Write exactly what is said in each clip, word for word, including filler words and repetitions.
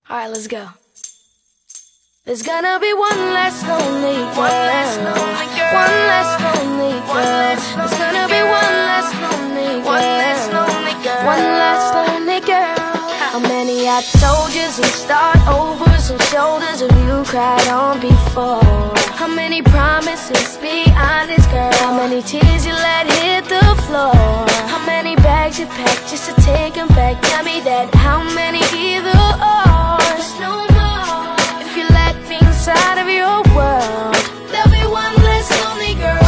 Alright, let's go. There's gonna be one less lonely girl. One less lonely girl. One less lonely girl. There's gonna be one less lonely girl. One less lonely girl. One less lonely girl. How many I told yous and start overs and shoulders have you cried on before? How many promises, be honest girl? How many tears you let hit the floor? How many bags you packed just to take them back? Tell me that. How many either or? There's no more. If you let me inside of your world, there'll be one less lonely girl.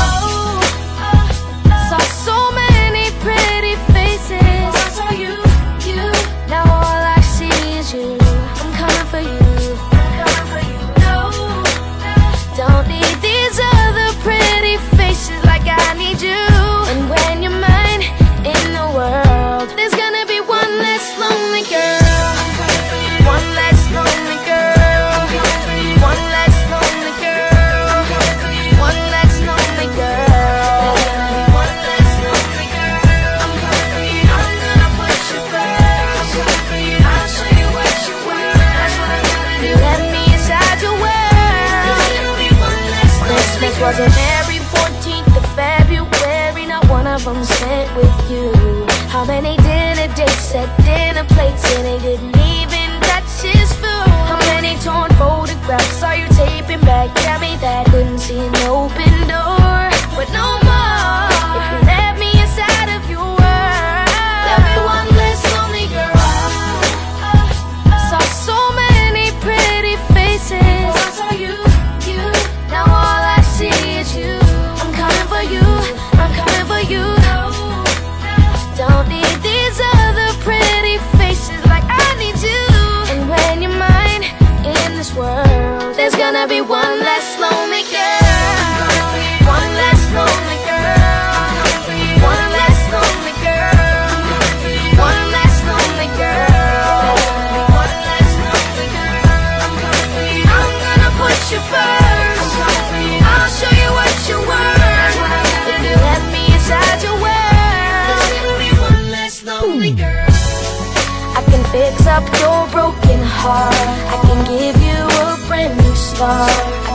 Saw so many pretty faces. I saw you, you. Now all I see is you. I'm coming for you. I'm coming for you. No, don't need these other pretty faces like I need you. And when you're mine in the world, there's gonna be one less lonely girl. One less lonely girl. One less lonely girl. One less lonely girl. One less lonely girl. I'm gonna put you first. I'll show you what you want. You let me inside your world. Christmas wasn't every fourteenth of February. Not one of them spent with you. How many dinner dates at dinner plates and they didn't even touch his food? How many torn photographs are you taping back? Tell me that. Couldn't see an open door, but no more. If you let me inside of your world, there'll be one less lonely girl. Saw so many pretty faces. I saw you, you. Now all I see is you. I'm coming for you. I'm coming for you. Don't need these other pretty faces like I need you. And when you're mine in this world, there's gonna be one less lonely girl. One less lonely girl. One less lonely girl. One less lonely girl. One less lonely girl. I'm gonna put you first. I'll show you what you're worth. If you let me inside your world, there's gonna be one less lonely girl. I can fix up your broken heart. I can give you a brand new start.